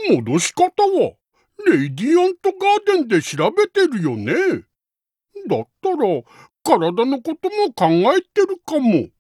戻し方はレイディアントガーデンで調べてるよね。だったら体のことも考えてるかも。